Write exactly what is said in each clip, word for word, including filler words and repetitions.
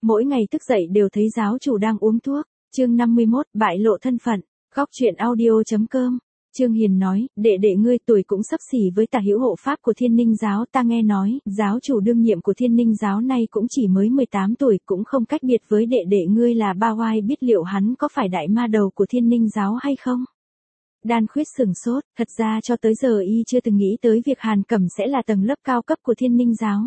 mỗi ngày thức dậy đều thấy giáo chủ đang uống thuốc. Chương năm mươi mốt, bại lộ thân phận. Góc truyện audio chấm com. Trương Hiền nói, đệ đệ ngươi tuổi cũng xấp xỉ với tả hữu hộ pháp của Thiên Ninh giáo, ta nghe nói, giáo chủ đương nhiệm của Thiên Ninh giáo này cũng chỉ mới mười tám tuổi, cũng không cách biệt với đệ đệ ngươi là Ba Oai, biết liệu hắn có phải đại ma đầu của Thiên Ninh giáo hay không? Đan Khuyết sửng sốt, thật ra cho tới giờ y chưa từng nghĩ tới việc Hàn Cẩm sẽ là tầng lớp cao cấp của Thiên Ninh giáo.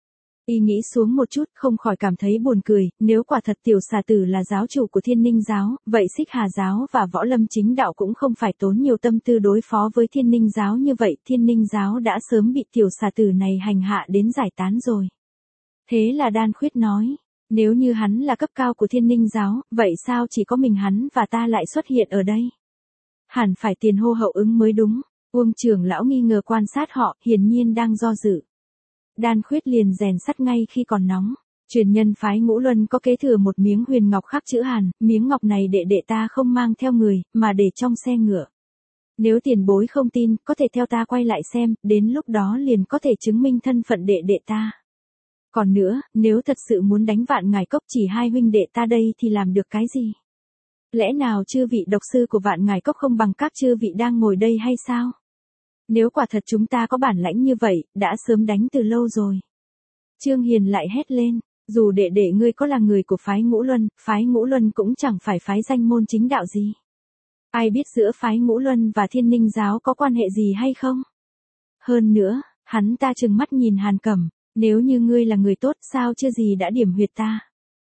Y nghĩ xuống một chút, không khỏi cảm thấy buồn cười, nếu quả thật tiểu xà tử là giáo chủ của Thiên Ninh giáo, vậy Xích Hà giáo và Võ Lâm chính đạo cũng không phải tốn nhiều tâm tư đối phó với Thiên Ninh giáo như vậy, Thiên Ninh giáo đã sớm bị tiểu xà tử này hành hạ đến giải tán rồi. Thế là Đan Khuyết nói, nếu như hắn là cấp cao của Thiên Ninh giáo, vậy sao chỉ có mình hắn và ta lại xuất hiện ở đây? Hẳn phải tiền hô hậu ứng mới đúng. Uông trưởng lão nghi ngờ quan sát họ, hiển nhiên đang do dự. Đan Khuyết liền rèn sắt ngay khi còn nóng. Truyền nhân phái Ngũ Luân có kế thừa một miếng huyền ngọc khắc chữ Hàn, miếng ngọc này đệ đệ ta không mang theo người, mà để trong xe ngựa. Nếu tiền bối không tin, có thể theo ta quay lại xem, đến lúc đó liền có thể chứng minh thân phận đệ đệ ta. Còn nữa, nếu thật sự muốn đánh Vạn Ngải Cốc chỉ hai huynh đệ ta đây thì làm được cái gì? Lẽ nào chư vị độc sư của Vạn Ngải Cốc không bằng các chư vị đang ngồi đây hay sao? Nếu quả thật chúng ta có bản lãnh như vậy, đã sớm đánh từ lâu rồi. Trương Hiền lại hét lên, dù đệ đệ ngươi có là người của phái Ngũ Luân, phái Ngũ Luân cũng chẳng phải phái danh môn chính đạo gì. Ai biết giữa phái Ngũ Luân và Thiên Ninh giáo có quan hệ gì hay không? Hơn nữa, hắn ta trừng mắt nhìn Hàn Cẩm, nếu như ngươi là người tốt sao chưa gì đã điểm huyệt ta?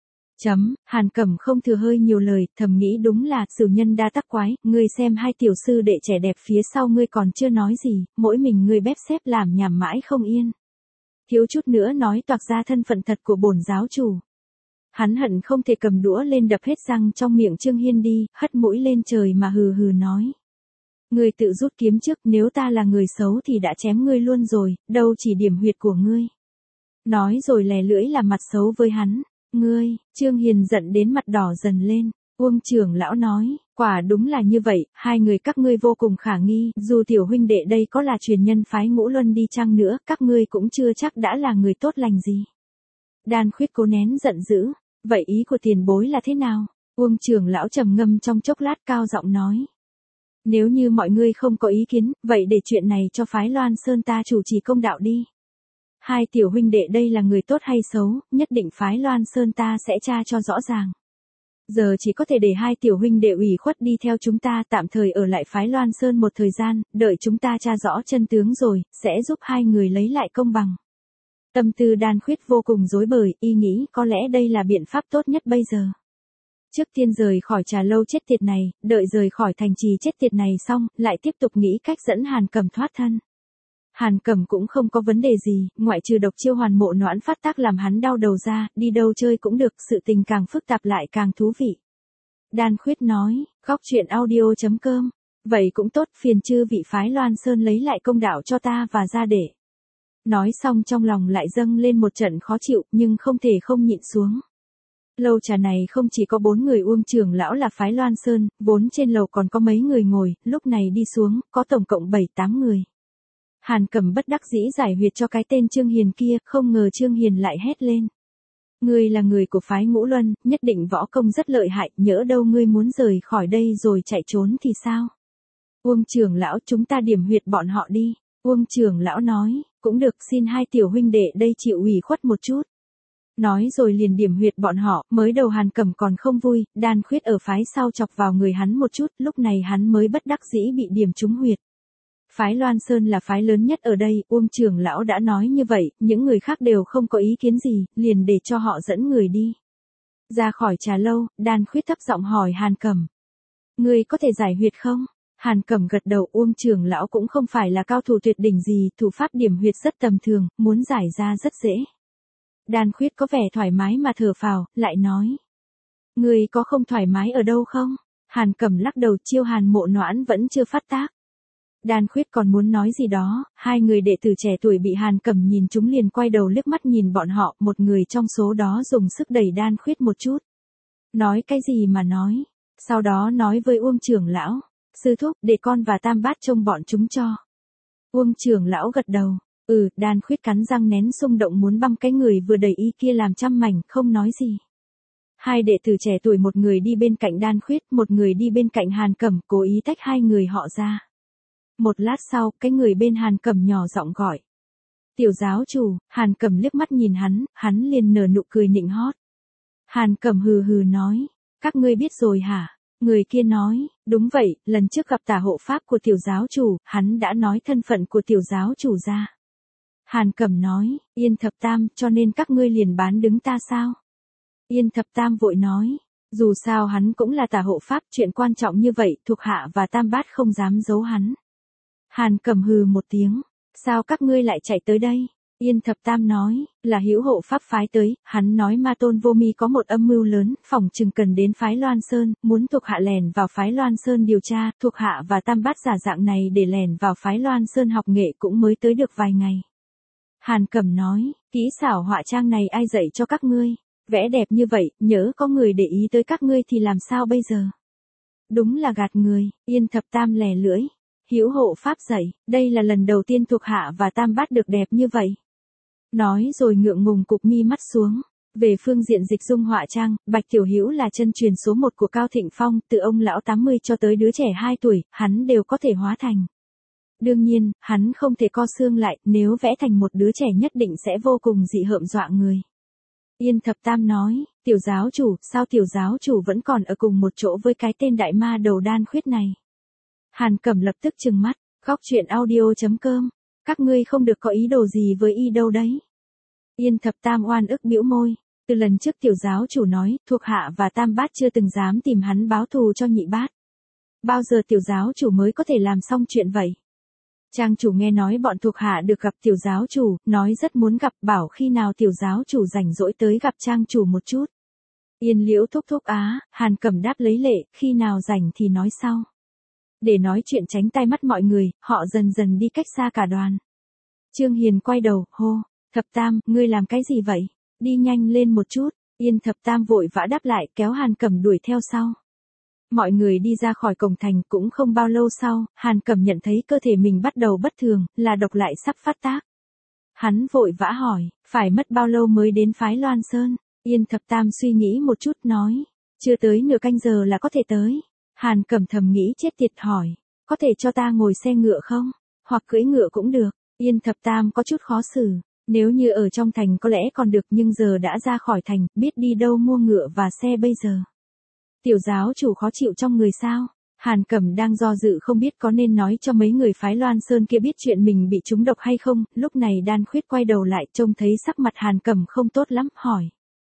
Chấm, Hàn Cẩm không thừa hơi nhiều lời, thầm nghĩ đúng là sửu nhân đa tắc quái, ngươi xem hai tiểu sư đệ trẻ đẹp phía sau ngươi còn chưa nói gì, mỗi mình ngươi bép xếp làm nhảm mãi không yên. Thiếu chút nữa nói toạc ra thân phận thật của bổn giáo chủ. Hắn hận không thể cầm đũa lên đập hết răng trong miệng Trương Hiên đi, hất mũi lên trời mà hừ hừ nói. Ngươi tự rút kiếm trước, nếu ta là người xấu thì đã chém ngươi luôn rồi, đâu chỉ điểm huyệt của ngươi. Nói rồi lè lưỡi làm mặt xấu với hắn. Ngươi, Trương Hiền giận đến mặt đỏ dần lên. Uông trưởng lão nói, quả đúng là như vậy, hai người các ngươi vô cùng khả nghi, dù tiểu huynh đệ đây có là truyền nhân phái Ngũ Luân đi chăng nữa, các ngươi cũng chưa chắc đã là người tốt lành gì. Đan Khuyết cố nén giận dữ, vậy ý của tiền bối là thế nào? Uông trưởng lão trầm ngâm trong chốc lát cao giọng nói. Nếu như mọi ngươi không có ý kiến, vậy để chuyện này cho phái Loan Sơn ta chủ trì công đạo đi. Hai tiểu huynh đệ đây là người tốt hay xấu, nhất định phái Loan Sơn ta sẽ tra cho rõ ràng. Giờ chỉ có thể để hai tiểu huynh đệ ủy khuất đi theo chúng ta tạm thời ở lại phái Loan Sơn một thời gian, đợi chúng ta tra rõ chân tướng rồi, sẽ giúp hai người lấy lại công bằng. Tâm tư Đan Khuyết vô cùng rối bời, y nghĩ có lẽ đây là biện pháp tốt nhất bây giờ. Trước tiên rời khỏi trà lâu chết tiệt này, đợi rời khỏi thành trì chết tiệt này xong, lại tiếp tục nghĩ cách dẫn Hàn Cẩm thoát thân. Hàn Cẩm cũng không có vấn đề gì, ngoại trừ độc chiêu hoàn mộ noãn phát tác làm hắn đau đầu ra, đi đâu chơi cũng được, sự tình càng phức tạp lại càng thú vị. Đan Khuyết nói, góc truyện audio chấm com, vậy cũng tốt, phiền chư vị phái Loan Sơn lấy lại công đạo cho ta và ra để. Nói xong trong lòng lại dâng lên một trận khó chịu, nhưng không thể không nhịn xuống. Lầu trà này không chỉ có bốn người Uông trưởng lão là phái Loan Sơn, vốn trên lầu còn có mấy người ngồi, lúc này đi xuống, có tổng cộng bảy tám người. Hàn Cẩm bất đắc dĩ giải huyệt cho cái tên Trương Hiền kia, không ngờ Trương Hiền lại hét lên. Ngươi là người của phái Ngũ Luân, nhất định võ công rất lợi hại, nhỡ đâu ngươi muốn rời khỏi đây rồi chạy trốn thì sao? Uông trưởng lão, chúng ta điểm huyệt bọn họ đi. Uông trưởng lão nói, cũng được, xin hai tiểu huynh đệ đây chịu ủy khuất một chút. Nói rồi liền điểm huyệt bọn họ, mới đầu Hàn Cẩm còn không vui, Đan Khuyết ở phái sau chọc vào người hắn một chút, lúc này hắn mới bất đắc dĩ bị điểm trúng huyệt. Phái Loan Sơn là phái lớn nhất ở đây, Uông trưởng lão đã nói như vậy, những người khác đều không có ý kiến gì, liền để cho họ dẫn người đi. Ra khỏi trà lâu, Đan Khuyết thấp giọng hỏi Hàn Cẩm. Ngươi có thể giải huyệt không? Hàn Cẩm gật đầu, Uông trưởng lão cũng không phải là cao thủ tuyệt đỉnh gì, thủ pháp điểm huyệt rất tầm thường, muốn giải ra rất dễ. Đan Khuyết có vẻ thoải mái mà thở phào, lại nói. Ngươi có không thoải mái ở đâu không? Hàn Cẩm lắc đầu, chiêu Hàn mộ noãn vẫn chưa phát tác. Đan Khuyết còn muốn nói gì đó, hai người đệ tử trẻ tuổi bị Hàn Cẩm nhìn chúng liền quay đầu liếc mắt nhìn bọn họ, một người trong số đó dùng sức đẩy Đan Khuyết một chút. Nói cái gì mà nói, sau đó nói với Uông trưởng lão, sư thúc, để con và Tam Bát trông bọn chúng cho. Uông trưởng lão gật đầu, ừ, Đan Khuyết cắn răng nén xung động muốn băm cái người vừa đẩy y kia làm trăm mảnh, không nói gì. Hai đệ tử trẻ tuổi một người đi bên cạnh Đan Khuyết, một người đi bên cạnh Hàn Cẩm, cố ý tách hai người họ ra. Một lát sau, cái người bên Hàn Cẩm nhỏ giọng gọi. Tiểu giáo chủ. Hàn Cẩm liếc mắt nhìn hắn, hắn liền nở nụ cười nịnh hót. Hàn Cẩm hừ hừ nói, các ngươi biết rồi hả? Người kia nói, đúng vậy, lần trước gặp tả hộ pháp của tiểu giáo chủ, hắn đã nói thân phận của tiểu giáo chủ ra. Hàn Cẩm nói, Yên Thập Tam, cho nên các ngươi liền bán đứng ta sao? Yên Thập Tam vội nói, dù sao hắn cũng là tả hộ pháp, chuyện quan trọng như vậy, thuộc hạ và Tam Bát không dám giấu hắn. Hàn Cẩm hừ một tiếng, sao các ngươi lại chạy tới đây? Yên Thập Tam nói, là hữu hộ pháp phái tới, hắn nói Ma Tôn Vô Mi có một âm mưu lớn, phỏng chừng cần đến phái Loan Sơn, muốn thuộc hạ lèn vào phái Loan Sơn điều tra, thuộc hạ và Tam Bát giả dạng này để lèn vào phái Loan Sơn học nghệ cũng mới tới được vài ngày. Hàn Cẩm nói, kỹ xảo họa trang này ai dạy cho các ngươi? Vẽ đẹp như vậy, nhớ có người để ý tới các ngươi thì làm sao bây giờ? Đúng là gạt người. Yên Thập Tam lè lưỡi. Hữu hộ pháp dạy, đây là lần đầu tiên thuộc hạ và Tam Bát được đẹp như vậy. Nói rồi ngượng ngùng cụp mi mắt xuống. Về phương diện dịch dung họa trang, Bạch Tiểu Hữu là chân truyền số một của Cao Thịnh Phong, từ ông lão tám mươi cho tới đứa trẻ hai tuổi, hắn đều có thể hóa thành. Đương nhiên, hắn không thể co xương lại, nếu vẽ thành một đứa trẻ nhất định sẽ vô cùng dị hợm dọa người. Yên Thập Tam nói, tiểu giáo chủ, sao tiểu giáo chủ vẫn còn ở cùng một chỗ với cái tên đại ma đầu Đan Khuyết này? Hàn Cẩm lập tức trừng mắt, góc chuyện audio chấm com, các ngươi không được có ý đồ gì với y đâu đấy. Yên Thập Tam oan ức bĩu môi, từ lần trước tiểu giáo chủ nói, thuộc hạ và Tam Bát chưa từng dám tìm hắn báo thù cho nhị bát. Bao giờ tiểu giáo chủ mới có thể làm xong chuyện vậy? Trang chủ nghe nói bọn thuộc hạ được gặp tiểu giáo chủ, nói rất muốn gặp, bảo khi nào tiểu giáo chủ rảnh rỗi tới gặp trang chủ một chút. Yên Liễu thúc thúc á, Hàn Cẩm đáp lấy lệ, khi nào rảnh thì nói sau. Để nói chuyện tránh tai mắt mọi người, họ dần dần đi cách xa cả đoàn. Trương Hiền quay đầu, hô, Thập Tam, ngươi làm cái gì vậy? Đi nhanh lên một chút. Yên Thập Tam vội vã đáp lại, kéo Hàn Cẩm đuổi theo sau. Mọi người đi ra khỏi cổng thành, cũng không bao lâu sau, Hàn Cẩm nhận thấy cơ thể mình bắt đầu bất thường, là độc lại sắp phát tác. Hắn vội vã hỏi, phải mất bao lâu mới đến phái Loan Sơn? Yên Thập Tam suy nghĩ một chút nói, chưa tới nửa canh giờ là có thể tới. Hàn Cẩm thầm nghĩ chết tiệt hỏi, có thể cho ta ngồi xe ngựa không? Hoặc cưỡi ngựa cũng được. Yên Thập Tam có chút khó xử, nếu như ở trong thành có lẽ còn được, nhưng giờ đã ra khỏi thành, biết đi đâu mua ngựa và xe bây giờ. Tiểu giáo chủ khó chịu trong người sao? Hàn Cẩm đang do dự không biết có nên nói cho mấy người phái Loan Sơn kia biết chuyện mình bị trúng độc hay không, lúc này Đan Khuyết quay đầu lại trông thấy sắc mặt Hàn Cẩm không tốt lắm, hỏi.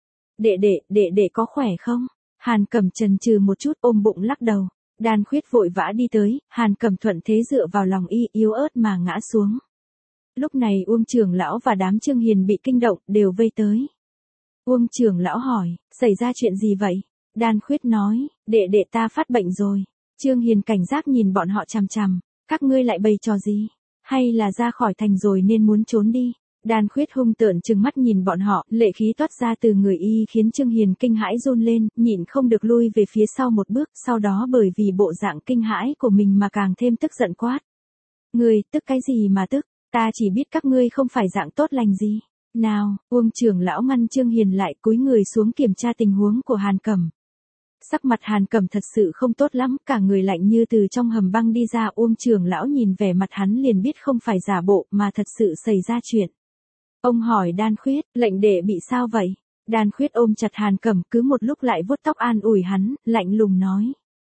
Đệ đệ, đệ đệ có khỏe không? Hàn Cẩm chần chừ một chút ôm bụng lắc đầu. Đan Khuyết vội vã đi tới, Hàn Cẩm thuận thế dựa vào lòng y, yếu ớt mà ngã xuống. Lúc này Uông trưởng lão và đám Trương Hiền bị kinh động, đều vây tới. Uông trưởng lão hỏi, xảy ra chuyện gì vậy? Đan Khuyết nói, đệ đệ ta phát bệnh rồi. Trương Hiền cảnh giác nhìn bọn họ chằm chằm, các ngươi lại bày trò gì? Hay là ra khỏi thành rồi nên muốn trốn đi? Đan Khuyết hung tợn trừng mắt nhìn bọn họ, lệ khí toát ra từ người y khiến Trương Hiền kinh hãi run lên, nhịn không được lui về phía sau một bước, sau đó bởi vì bộ dạng kinh hãi của mình mà càng thêm tức giận quát. Ngươi, tức cái gì mà tức, ta chỉ biết các ngươi không phải dạng tốt lành gì. Nào, Uông trưởng lão ngăn Trương Hiền lại, cúi người xuống kiểm tra tình huống của Hàn Cẩm. Sắc mặt Hàn Cẩm thật sự không tốt lắm, cả người lạnh như từ trong hầm băng đi ra. Uông trưởng lão nhìn vẻ mặt hắn liền biết không phải giả bộ mà thật sự xảy ra chuyện. Ông hỏi Đan Khuyết, lệnh đệ bị sao vậy? Đan Khuyết ôm chặt Hàn Cẩm, cứ một lúc lại vuốt tóc an ủi hắn, lạnh lùng nói.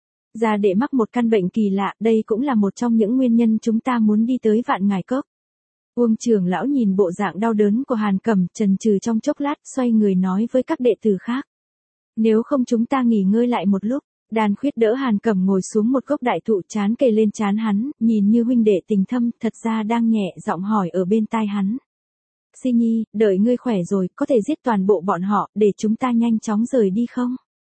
Gia đệ mắc một căn bệnh kỳ lạ, đây cũng là một trong những nguyên nhân chúng ta muốn đi tới Vạn Ngải Cốc. Uông trưởng lão nhìn bộ dạng đau đớn của Hàn Cẩm, chần chừ trong chốc lát, xoay người nói với các đệ tử khác. Nếu không chúng ta nghỉ ngơi lại một lúc. Đan Khuyết đỡ Hàn Cẩm ngồi xuống một gốc đại thụ, trán kề lên trán hắn, nhìn như huynh đệ tình thâm, thật ra đang nhẹ giọng hỏi ở bên tai hắn. Si Nhi, đợi ngươi khỏe rồi, có thể giết toàn bộ bọn họ, để chúng ta nhanh chóng rời đi không?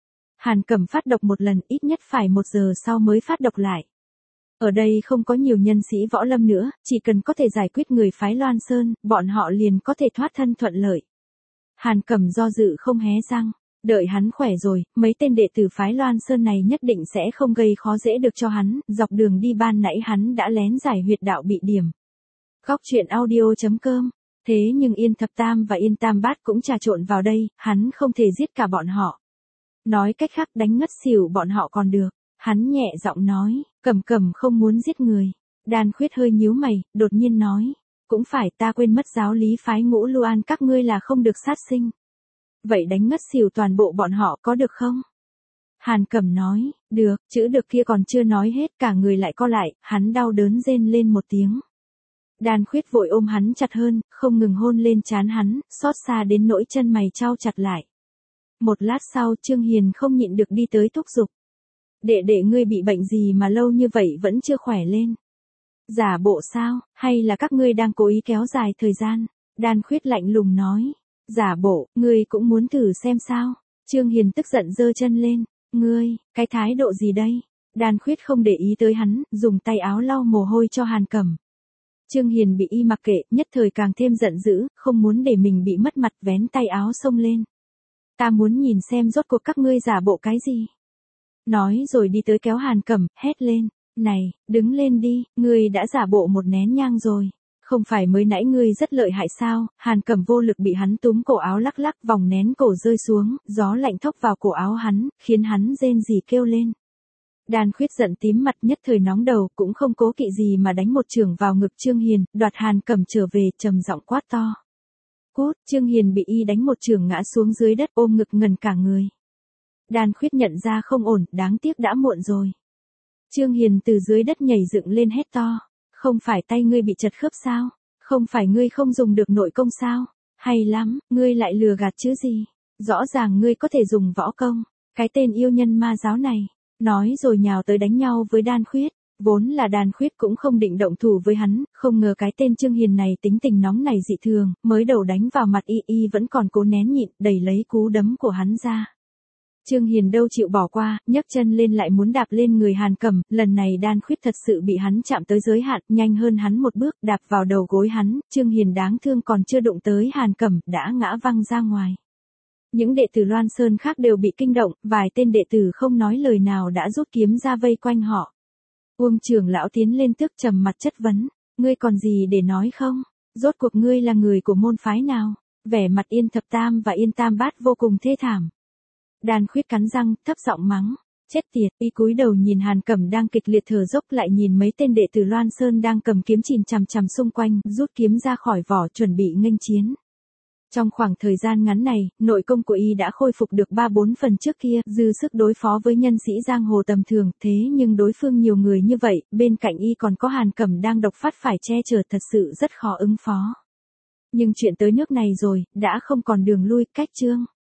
Hàn Cẩm phát độc một lần, ít nhất phải một giờ sau mới phát độc lại. Ở đây không có nhiều nhân sĩ võ lâm nữa, chỉ cần có thể giải quyết người phái Loan Sơn, bọn họ liền có thể thoát thân thuận lợi. Hàn Cẩm do dự không hé răng, đợi hắn khỏe rồi, mấy tên đệ tử phái Loan Sơn này nhất định sẽ không gây khó dễ được cho hắn, dọc đường đi ban nãy hắn đã lén giải huyệt đạo bị điểm. Góc chuyện audio chấm com. Thế nhưng Yên Thập Tam và Yên Tam Bát cũng trà trộn vào đây, hắn không thể giết cả bọn họ. Nói cách khác đánh ngất xỉu bọn họ còn được. Hắn nhẹ giọng nói, Cẩm Cẩm không muốn giết người. Đan Khuyết hơi nhíu mày, đột nhiên nói, cũng phải ta quên mất giáo lý phái Ngũ Luan các ngươi là không được sát sinh. Vậy đánh ngất xỉu toàn bộ bọn họ có được không? Hàn Cẩm nói, được, chữ được kia còn chưa nói hết cả người lại co lại, hắn đau đớn rên lên một tiếng. Đan Khuyết vội ôm hắn chặt hơn, không ngừng hôn lên trán hắn, xót xa đến nỗi chân mày chau chặt lại. Một lát sau Trương Hiền không nhịn được đi tới thúc giục. Đệ đệ ngươi bị bệnh gì mà lâu như vậy vẫn chưa khỏe lên? Giả bộ sao, hay là các ngươi đang cố ý kéo dài thời gian? Đan Khuyết lạnh lùng nói. Giả bộ, ngươi cũng muốn thử xem sao? Trương Hiền tức giận giơ chân lên. Ngươi, cái thái độ gì đây? Đan Khuyết không để ý tới hắn, dùng tay áo lau mồ hôi cho Hàn Cẩm. Trương Hiền bị y mặc kệ, nhất thời càng thêm giận dữ, không muốn để mình bị mất mặt, vén tay áo xông lên. Ta muốn nhìn xem rốt cuộc các ngươi giả bộ cái gì. Nói rồi đi tới kéo Hàn Cẩm, hét lên. Này, đứng lên đi, ngươi đã giả bộ một nén nhang rồi. Không phải mới nãy ngươi rất lợi hại sao? Hàn Cẩm vô lực bị hắn túm cổ áo lắc lắc, vòng nén cổ rơi xuống, gió lạnh thốc vào cổ áo hắn, khiến hắn rên rỉ kêu lên. Đan Khuyết giận tím mặt, nhất thời nóng đầu, cũng không cố kỵ gì mà đánh một chưởng vào ngực Trương Hiền, đoạt Hàn Cẩm trở về, trầm giọng quát to. Cút! Trương Hiền bị y đánh một chưởng ngã xuống dưới đất, ôm ngực ngần cả người. Đan Khuyết nhận ra không ổn, đáng tiếc đã muộn rồi. Trương Hiền từ dưới đất nhảy dựng lên hét to. Không phải tay ngươi bị chật khớp sao? Không phải ngươi không dùng được nội công sao? Hay lắm, ngươi lại lừa gạt chứ gì? Rõ ràng ngươi có thể dùng võ công. Cái tên yêu nhân ma giáo này. Nói rồi nhào tới đánh nhau với Đan Khuyết. Vốn là Đan Khuyết cũng không định động thủ với hắn, không ngờ cái tên Trương Hiền này tính tình nóng này dị thường, mới đầu đánh vào mặt y y vẫn còn cố nén nhịn, đẩy lấy cú đấm của hắn ra. Trương Hiền đâu chịu bỏ qua, nhấc chân lên lại muốn đạp lên người Hàn Cẩm, lần này Đan Khuyết thật sự bị hắn chạm tới giới hạn, nhanh hơn hắn một bước, đạp vào đầu gối hắn, Trương Hiền đáng thương còn chưa đụng tới Hàn Cẩm, đã ngã văng ra ngoài. Những đệ tử Loan Sơn khác đều bị kinh động, vài tên đệ tử không nói lời nào đã rút kiếm ra vây quanh họ. Uông trưởng lão tiến lên tước trầm mặt chất vấn, ngươi còn gì để nói không? Rốt cuộc ngươi là người của môn phái nào? Vẻ mặt Yên Thập Tam và Yên Tam Bát vô cùng thê thảm. Đan Khuyết cắn răng, thấp giọng mắng, chết tiệt, y cúi đầu nhìn Hàn Cẩm đang kịch liệt thở dốc, lại nhìn mấy tên đệ tử Loan Sơn đang cầm kiếm chìm chằm chằm xung quanh, rút kiếm ra khỏi vỏ chuẩn bị nghênh chiến. Trong khoảng thời gian ngắn này, nội công của y đã khôi phục được ba bốn phần trước kia, dư sức đối phó với nhân sĩ giang hồ tầm thường, thế nhưng đối phương nhiều người như vậy, bên cạnh y còn có Hàn Cẩm đang độc phát phải che chở, thật sự rất khó ứng phó. Nhưng chuyện tới nước này rồi, đã không còn đường lui, cách Trương